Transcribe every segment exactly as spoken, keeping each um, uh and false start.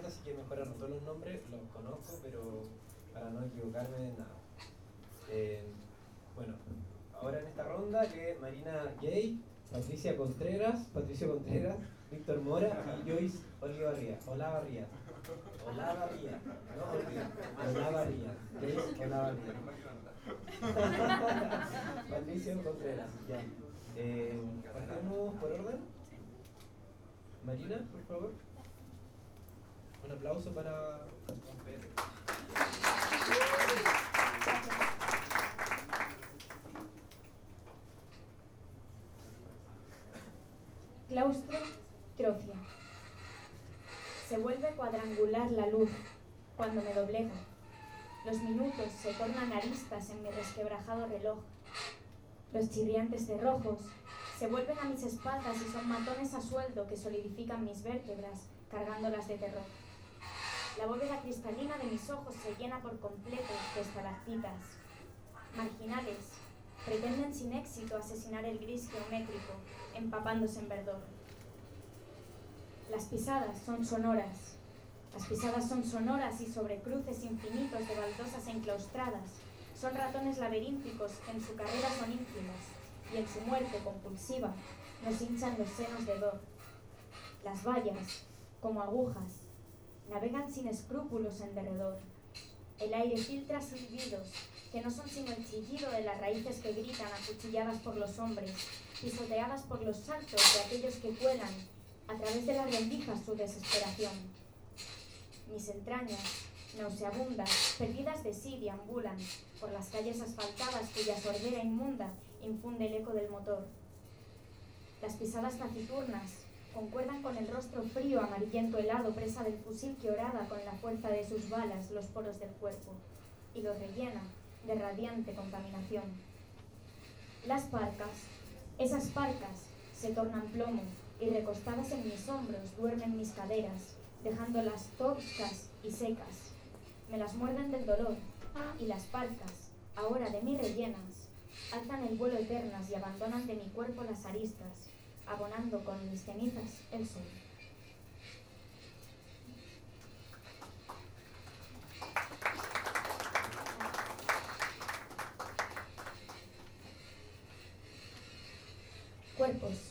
parte, así que mejor anoto los nombres, los conozco, pero para no equivocarme de nada. Eh, bueno, ahora en esta ronda que Marina Gay, Patricia Contreras, Patricio Contreras, Víctor Mora y Joyce Olivarría. Olavarría. Olavarría. No, Olivia. Olavarría. Joyce Olavarría. Patricio Contreras, ya. Eh, ¿Partimos por orden? Marina, por favor. Un aplauso para Pedro. Claustro, Trocia. Se vuelve cuadrangular la luz cuando me doblego. Los minutos se tornan aristas en mi resquebrajado reloj. Los chirriantes cerrojos se vuelven a mis espaldas y son matones a sueldo que solidifican mis vértebras, cargándolas de terror. La bóveda cristalina de mis ojos se llena por completo de estalactitas. Marginales, pretenden sin éxito asesinar el gris geométrico, empapándose en verdor. Las pisadas son sonoras. Las pisadas son sonoras y sobre cruces infinitos de baldosas enclaustradas. Son ratones laberínticos que en su carrera son ínfimos y en su muerte compulsiva nos hinchan los senos de dor. Las vallas, como agujas, navegan sin escrúpulos en derredor. El aire filtra silbidos que no son sino el chillido de las raíces que gritan acuchilladas por los hombres, pisoteadas por los saltos de aquellos que cuelan a través de las rendijas su desesperación. Mis entrañas, nauseabundas, perdidas de sí, deambulan por las calles asfaltadas cuya sordera inmunda infunde el eco del motor. Las pisadas taciturnas concuerdan con el rostro frío, amarillento, helado, presa del fusil que horada con la fuerza de sus balas los poros del cuerpo y los rellena de radiante contaminación. Las parcas, esas parcas, se tornan plomo y recostadas en mis hombros duermen mis caderas, dejándolas toscas y secas. Me las muerden del dolor y las parcas, ahora de mí rellenas, alzan el vuelo eternas y abandonan de mi cuerpo las aristas, abonando con mis cenizas el sol. Cuerpos.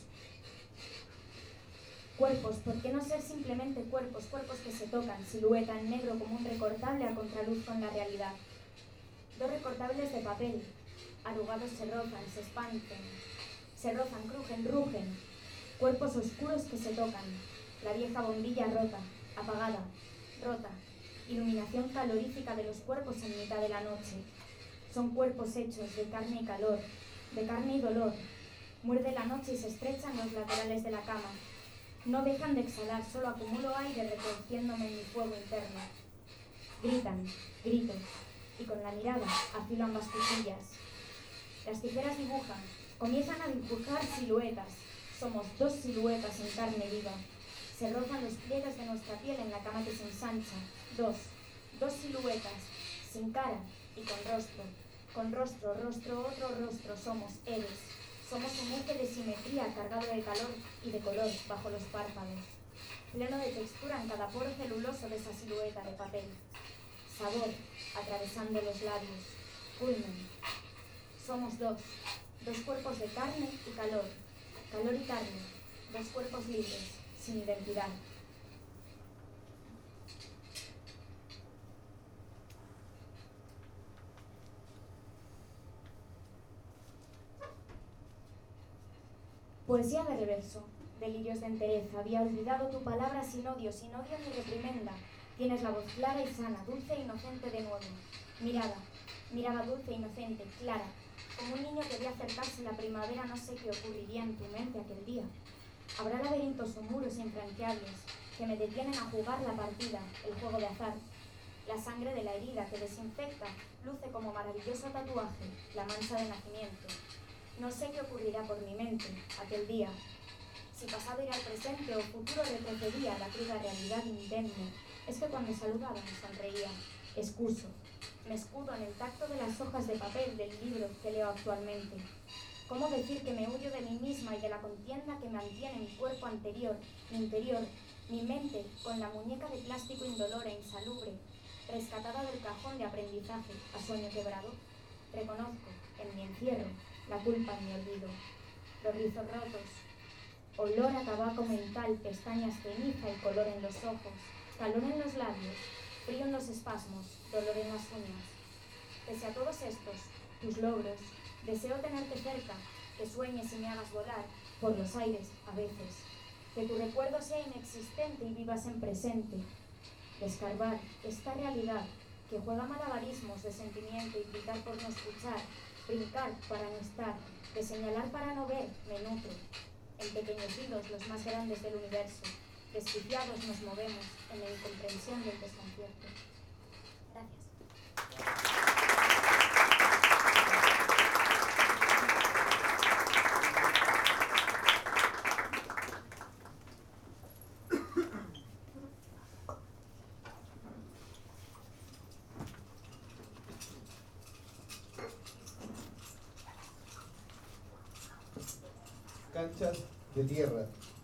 Cuerpos, ¿por qué no ser simplemente cuerpos? Cuerpos que se tocan, silueta en negro como un recortable a contraluz con la realidad. Dos recortables de papel, arrugados se rozan, se espantan, se rozan, crujen, rugen. Cuerpos oscuros que se tocan, la vieja bombilla rota, apagada, rota, iluminación calorífica de los cuerpos en mitad de la noche. Son cuerpos hechos de carne y calor, de carne y dolor. Muerde la noche y se estrechan los laterales de la cama. No dejan de exhalar, solo acumulo aire retorciéndome en mi fuego interno. Gritan, grito, y con la mirada afilo ambas cuchillas. Las tijeras dibujan, comienzan a dibujar siluetas. Somos dos siluetas en carne viva. Se rozan los pliegues de nuestra piel en la cama que se ensancha. Dos, dos siluetas, sin cara y con rostro. Con rostro, rostro, otro rostro, somos eres. Somos un eje de simetría cargado de calor y de color bajo los párpados. Pleno de textura en cada poro celuloso de esa silueta de papel. Sabor atravesando los labios. Culmen. Somos dos. Dos cuerpos de carne y calor. Calor y carne. Dos cuerpos libres, sin identidad. Poesía de reverso, delirios de entereza. Había olvidado tu palabra sin odio, sin odio ni reprimenda. Tienes la voz clara y sana, dulce e inocente de nuevo. Mirada, mirada dulce e inocente, clara. Como un niño que ve acercarse la primavera, no sé qué ocurriría en tu mente aquel día. Habrá laberintos o muros infranqueables que me detienen a jugar la partida, el juego de azar. La sangre de la herida que desinfecta luce como maravilloso tatuaje, la mancha de nacimiento. No sé qué ocurrirá por mi mente aquel día. Si pasado irá al presente o futuro retrocedía la cruda realidad indemne, es que cuando saludaba me sonreía. Excuso, me escudo en el tacto de las hojas de papel del libro que leo actualmente. ¿Cómo decir que me huyo de mí misma y de la contienda que mantiene mi cuerpo anterior, mi interior, Mi mente, con la muñeca de plástico indolora e insalubre, rescatada del cajón de aprendizaje a sueño quebrado, reconozco, en mi encierro, la culpa en mi olvido. Los rizos rotos, olor a tabaco mental, pestañas ceniza y color en los ojos, calor en los labios, frío en los espasmos, dolor en las uñas. Pese a todos estos, tus logros, deseo tenerte cerca, que sueñes y me hagas volar por los aires a veces, que tu recuerdo sea inexistente y vivas en presente. Descarbar esta realidad que juega malabarismos de sentimiento y gritar por no escuchar, brincar para no estar, de señalar para no ver, me nutro. En pequeños hilos, los más grandes del universo, desquiciados nos movemos en la incomprensión del desconcierto. Gracias. Canchas de tierra.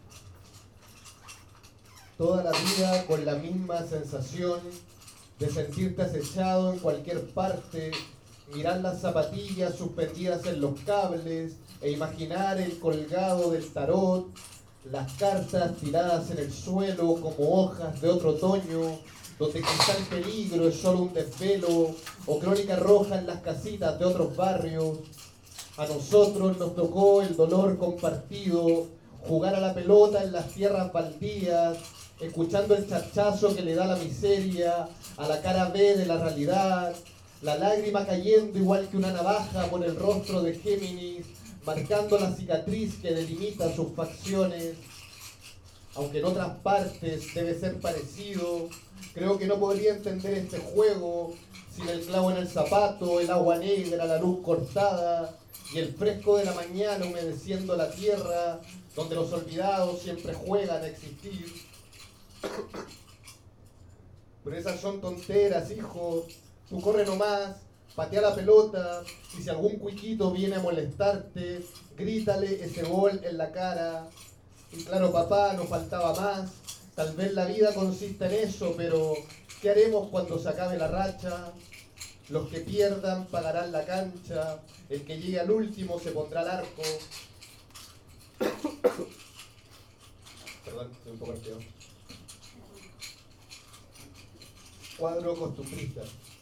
Toda la vida con la misma sensación de sentirte acechado en cualquier parte, mirar las zapatillas suspendidas en los cables e imaginar el colgado del tarot, las cartas tiradas en el suelo como hojas de otro otoño, donde quizá el peligro es solo un desvelo o crónica roja en las casitas de otros barrios. A nosotros nos tocó el dolor compartido, jugar a la pelota en las tierras baldías, escuchando el chachazo que le da la miseria a la cara B de la realidad, la lágrima cayendo igual que una navaja por el rostro de Géminis, marcando la cicatriz que delimita sus facciones. Aunque en otras partes debe ser parecido, creo que no podría entender este juego sin el clavo en el zapato, el agua negra, la luz cortada y el fresco de la mañana humedeciendo la tierra, donde los olvidados siempre juegan a existir. Pero esas son tonteras, hijo. Tú corre nomás, patea la pelota, y si algún cuiquito viene a molestarte, grítale ese gol en la cara. Y claro, papá, nos faltaba más. Tal vez la vida consiste en eso, pero ¿qué haremos cuando se acabe la racha? Los que pierdan pagarán la cancha, el que llegue al último se pondrá al arco. Perdón, estoy un poco arqueado. Cuadro costumbrista.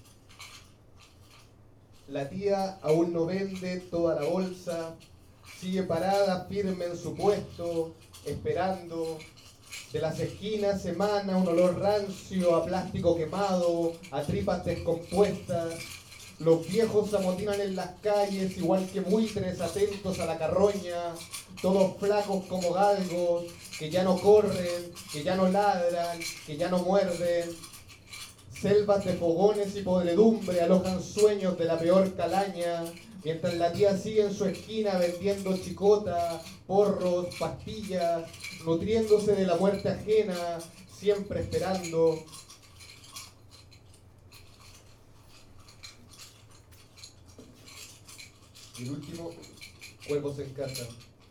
La tía aún no vende toda la bolsa, sigue parada firme en su puesto, esperando. De las esquinas emana un olor rancio a plástico quemado, a tripas descompuestas. Los viejos se amotinan en las calles igual que buitres atentos a la carroña, todos flacos como galgos, que ya no corren, que ya no ladran, que ya no muerden. Selvas de fogones y podredumbre alojan sueños de la peor calaña, mientras la tía sigue en su esquina vendiendo chicota, porros, pastillas, nutriéndose de la muerte ajena, siempre esperando. Y el último, Cuervos en casa.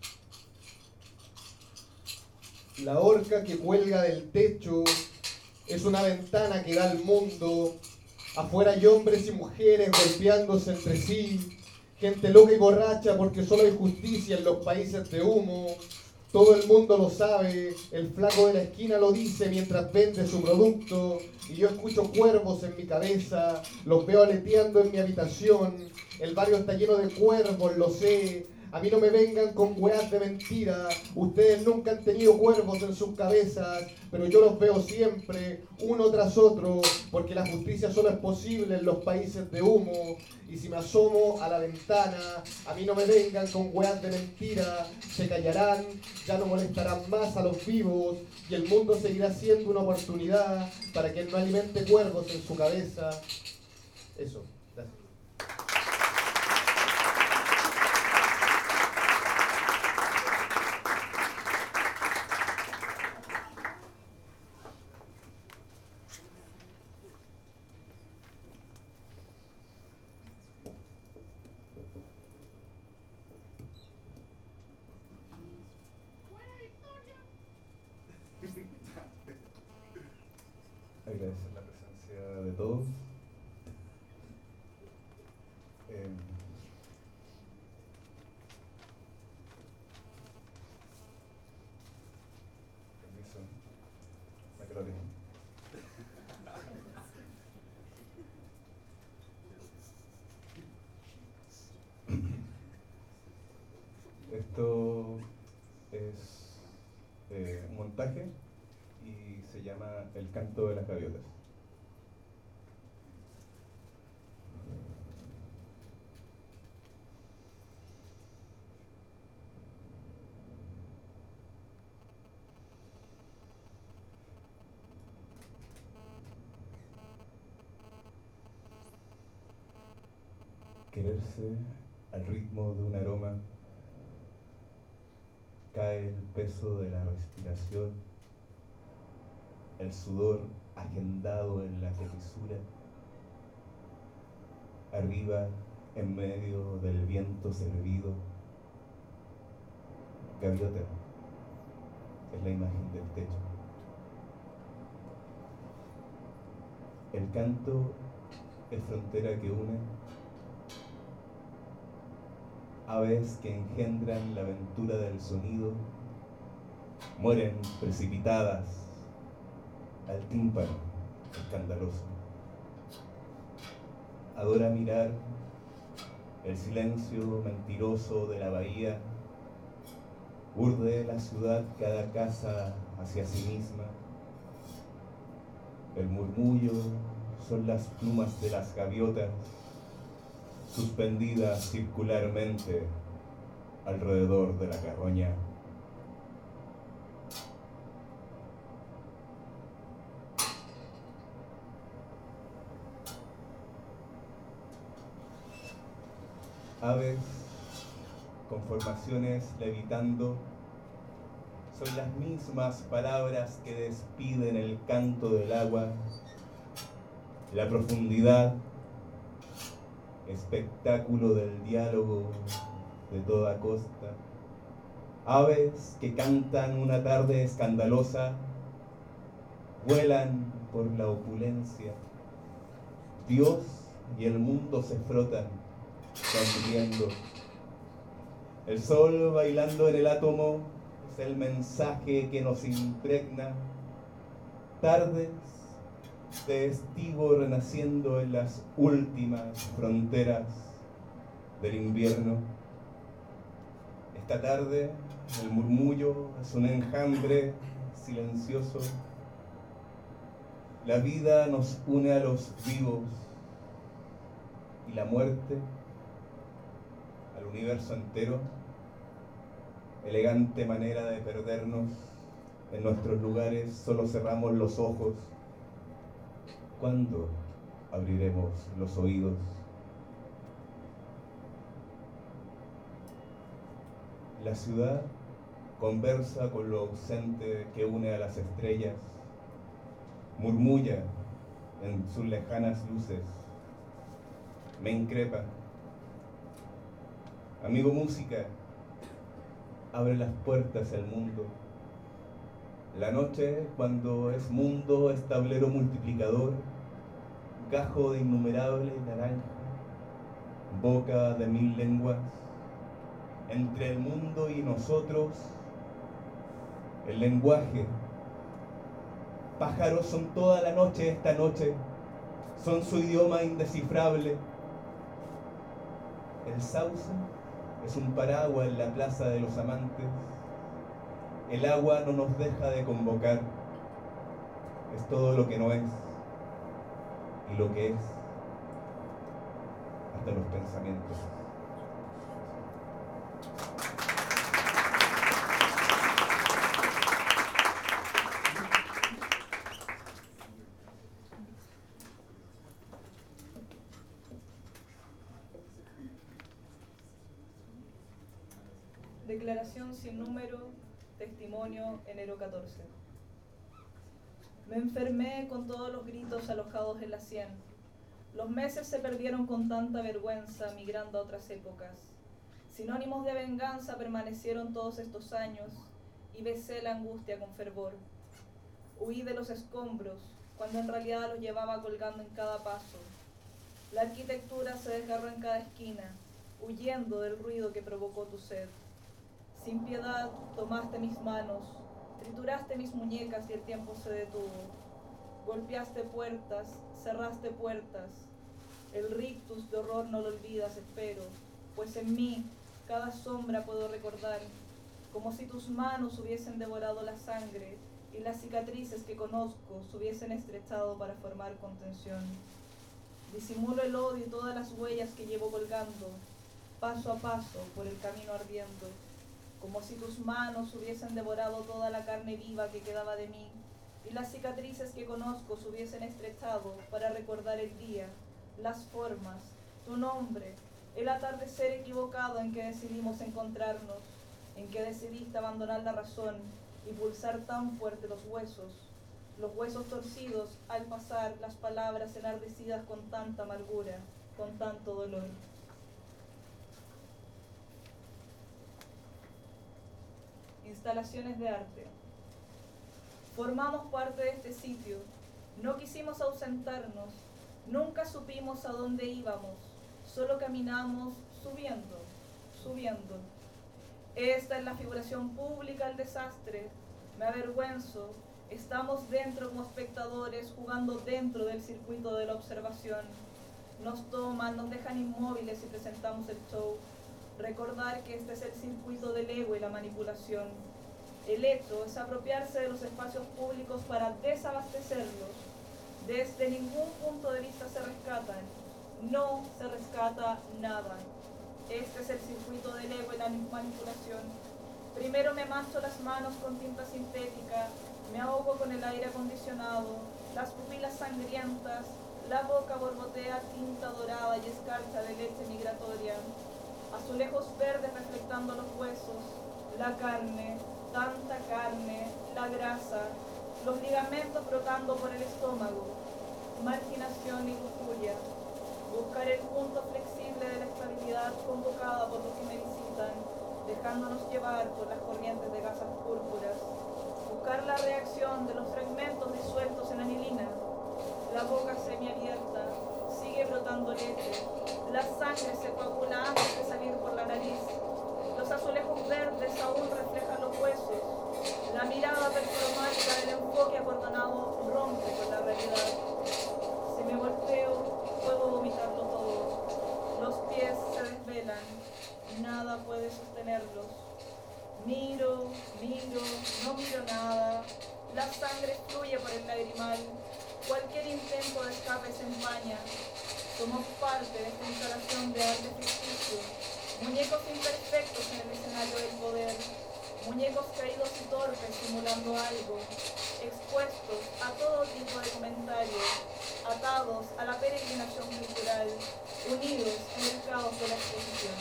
La horca que cuelga del techo es una ventana que da al mundo. Afuera hay hombres y mujeres golpeándose entre sí, gente loca y borracha porque solo hay justicia en los países de humo. Todo el mundo lo sabe, el flaco de la esquina lo dice mientras vende su producto, y yo escucho cuervos en mi cabeza, los veo aleteando en mi habitación. El barrio está lleno de cuervos, lo sé. A mí no me vengan con weas de mentira. Ustedes nunca han tenido cuervos en sus cabezas, pero yo los veo siempre, uno tras otro, porque la justicia solo es posible en los países de humo. Y si me asomo a la ventana, a mí no me vengan con weas de mentira. Se callarán, ya no molestarán más a los vivos, y el mundo seguirá siendo una oportunidad para quien no alimente cuervos en su cabeza. Eso, gracias. flores. Esto es eh, un montaje y se llama El canto de las gaviotas. Quererse al ritmo de un aroma, cae el peso de la respiración, el sudor agendado en la comisura, arriba en medio del viento servido, gaviota es la imagen del techo. El canto es frontera que une, aves que engendran la aventura del sonido, mueren precipitadas al tímpano escandaloso. Adora mirar el silencio mentiroso de la bahía, urde la ciudad cada casa hacia sí misma. El murmullo son las plumas de las gaviotas, suspendidas circularmente alrededor de la carroña. Aves con formaciones levitando son las mismas palabras que despiden el canto del agua, la profundidad, espectáculo del diálogo de toda costa. Aves que cantan una tarde escandalosa, vuelan por la opulencia. Dios y el mundo se frotan, sonriendo. El sol bailando en el átomo es el mensaje que nos impregna. Tardes de estío renaciendo en las últimas fronteras del invierno. Esta tarde el murmullo es un enjambre silencioso. La vida nos une a los vivos y la muerte al universo entero. Elegante manera de perdernos en nuestros lugares, solo cerramos los ojos. ¿Cuándo abriremos los oídos? La ciudad conversa con lo ausente que une a las estrellas, murmulla en sus lejanas luces, me increpa. Amigo música, abre las puertas al mundo. La noche, cuando es mundo, es tablero multiplicador, gajo de innumerable naranja, boca de mil lenguas, entre el mundo y nosotros, el lenguaje. Pájaros son toda la noche esta noche, son su idioma indescifrable. El sauce es un paraguas en la plaza de los amantes. El agua no nos deja de convocar. Es todo lo que no es y lo que es, hasta los pensamientos. Declaración sin número, testimonio, enero catorce. Me enfermé con todos los gritos alojados en la sien. Los meses se perdieron con tanta vergüenza, migrando a otras épocas. Sinónimos de venganza permanecieron todos estos años, y besé la angustia con fervor. Huí de los escombros, cuando en realidad los llevaba colgando en cada paso. La arquitectura se desgarró en cada esquina, huyendo del ruido que provocó tu sed. Sin piedad tomaste mis manos, Trituraste mis muñecas y el tiempo se detuvo. Golpeaste puertas, cerraste puertas. El rictus de horror no lo olvidas, espero, pues en mí cada sombra puedo recordar, como si tus manos hubiesen devorado la sangre y las cicatrices que conozco se hubiesen estrechado para formar contención. Disimulo el odio y todas las huellas que llevo colgando, paso a paso por el camino ardiendo, como si tus manos hubiesen devorado toda la carne viva que quedaba de mí y las cicatrices que conozco se hubiesen estrechado para recordar el día, las formas, tu nombre, el atardecer equivocado en que decidimos encontrarnos, en que decidiste abandonar la razón y pulsar tan fuerte los huesos, los huesos torcidos al pasar las palabras enardecidas con tanta amargura, con tanto dolor. Instalaciones de arte. Formamos parte de este sitio, no quisimos ausentarnos, nunca supimos a dónde íbamos, solo caminamos subiendo, subiendo. Esta es la figuración pública del desastre, me avergüenzo, estamos dentro como espectadores jugando dentro del circuito de la observación. Nos toman, nos dejan inmóviles y presentamos el show. Recordar que este es el circuito del ego y la manipulación. El hecho es apropiarse de los espacios públicos para desabastecerlos. Desde ningún punto de vista se rescatan. No se rescata nada. Este es el circuito del ego y la manipulación. Primero me mancho las manos con tinta sintética, me ahogo con el aire acondicionado, las pupilas sangrientas, la boca borbotea tinta dorada y escarcha de leche migratoria. Azulejos verdes reflectando los huesos, la carne, tanta carne, la grasa, los ligamentos brotando por el estómago, marginación y lujuria. Buscar el punto flexible de la estabilidad convocada por los que me visitan, dejándonos llevar por las corrientes de gasas púrpuras. Buscar la reacción de los fragmentos disueltos en anilina. La boca semiabierta, sigue brotando leche. La sangre se coagula antes de salir por la nariz. Los azulejos verdes aún reflejan los huesos. La mirada performática del enfoque acordonado rompe con la realidad. Si me volteo, puedo vomitarlo todo. Los pies se desvelan. Nada puede sostenerlos. Miro, miro, no miro nada. La sangre fluye por el lagrimal. Cualquier intento de escape se empaña. Somos parte de esta instalación de arte ficticio. Muñecos imperfectos en el escenario del poder. Muñecos caídos y torpes simulando algo. Expuestos a todo tipo de comentarios. Atados a la peregrinación cultural. Unidos en el caos de la exposición.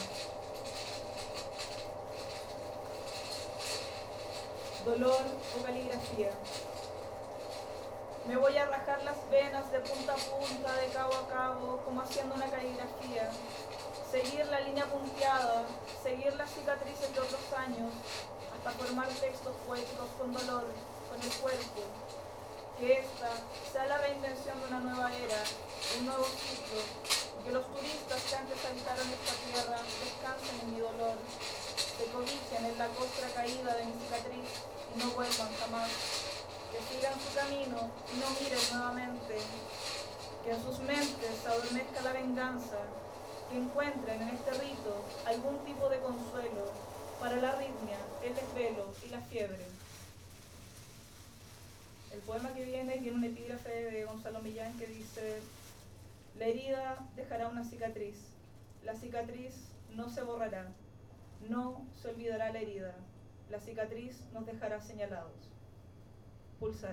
Dolor o caligrafía. Me voy a rajar las venas de punta a punta, de cabo a cabo, como haciendo una caligrafía. Seguir la línea punteada, seguir las cicatrices de otros años, hasta formar textos poéticos con dolor, con el cuerpo. Que esta sea la reinvención de una nueva era, un nuevo ciclo, y que los turistas que antes habitaron esta tierra descansen en mi dolor, se cobijen en la costra caída de mi cicatriz y no vuelvan jamás. Que sigan su camino y no miren nuevamente, que en sus mentes se adormezca la venganza, que encuentren en este rito algún tipo de consuelo para la arritmia, el desvelo y la fiebre. El poema que viene tiene un epígrafe de Gonzalo Millán que dice: la herida dejará una cicatriz, la cicatriz no se borrará, no se olvidará la herida, la cicatriz nos dejará señalados. Pulsar.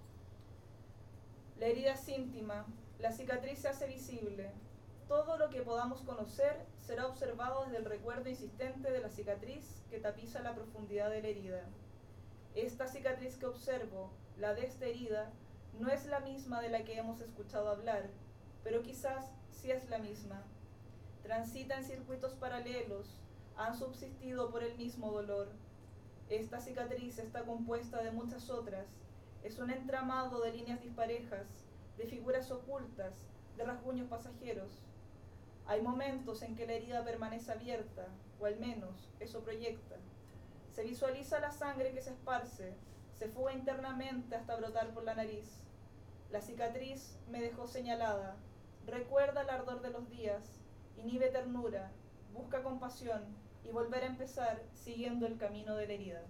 La herida es íntima, la cicatriz se hace visible. Todo lo que podamos conocer será observado desde el recuerdo insistente de la cicatriz que tapiza la profundidad de la herida. Esta cicatriz que observo, la de esta herida, no es la misma de la que hemos escuchado hablar, pero quizás sí es la misma. Transita en circuitos paralelos, han subsistido por el mismo dolor. Esta cicatriz está compuesta de muchas otras. Es un entramado de líneas disparejas, de figuras ocultas, de rasguños pasajeros. Hay momentos en que la herida permanece abierta, o al menos eso proyecta. Se visualiza la sangre que se esparce, Se fuga internamente hasta brotar por la nariz. La cicatriz me dejó señalada. Recuerda el ardor de los días, inhibe ternura, busca compasión y volver a empezar siguiendo el camino de la herida.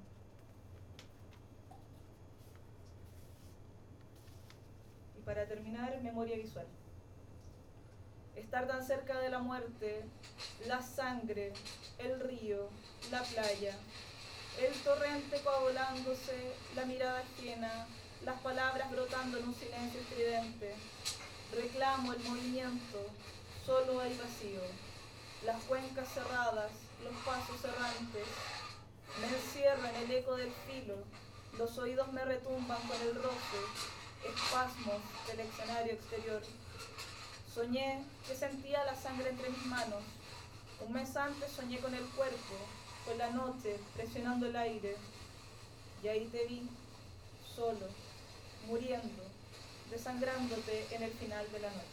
Y para terminar, memoria visual. Estar tan cerca de la muerte, la sangre, el río, la playa, el torrente coagulándose, la mirada ajena, las palabras brotando en un silencio estridente. Reclamo el movimiento, solo hay vacío. Las cuencas cerradas, los pasos errantes. Me encierro en el eco del filo, los oídos me retumban con el roce, espasmos del escenario exterior. Soñé que sentía la sangre entre mis manos. Un mes antes soñé con el cuerpo, con la noche presionando el aire. Y ahí te vi, solo, muriendo, desangrándote en el final de la noche.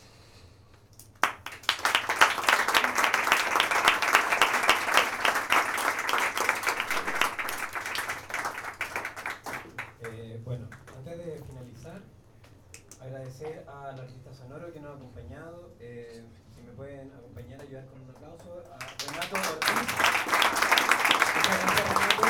Eh, bueno, antes de finalizar, agradecer al artista sonoro que nos ha acompañado. Eh, si me pueden acompañar, ayudar con un aplauso a Renato Ortiz. Muchas gracias, Renato.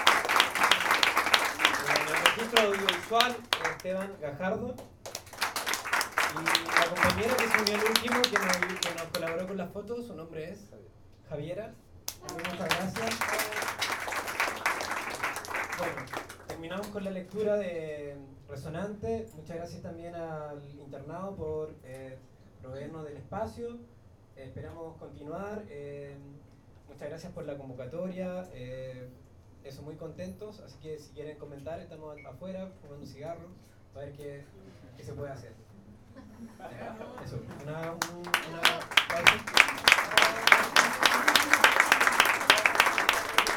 En el registro audiovisual, Esteban Gajardo. Y la compañera que se unió al último, que nos, que nos colaboró con las fotos, su nombre es Javiera. Muchas gracias. Bueno, terminamos con la lectura de Resonante. Muchas gracias también al internado por eh, proveernos del espacio. Eh, esperamos continuar. Eh, muchas gracias por la convocatoria. Eh, eso, muy contentos. Así que si quieren comentar, estamos afuera fumando cigarros. A ver qué, qué se puede hacer. Eso, una, un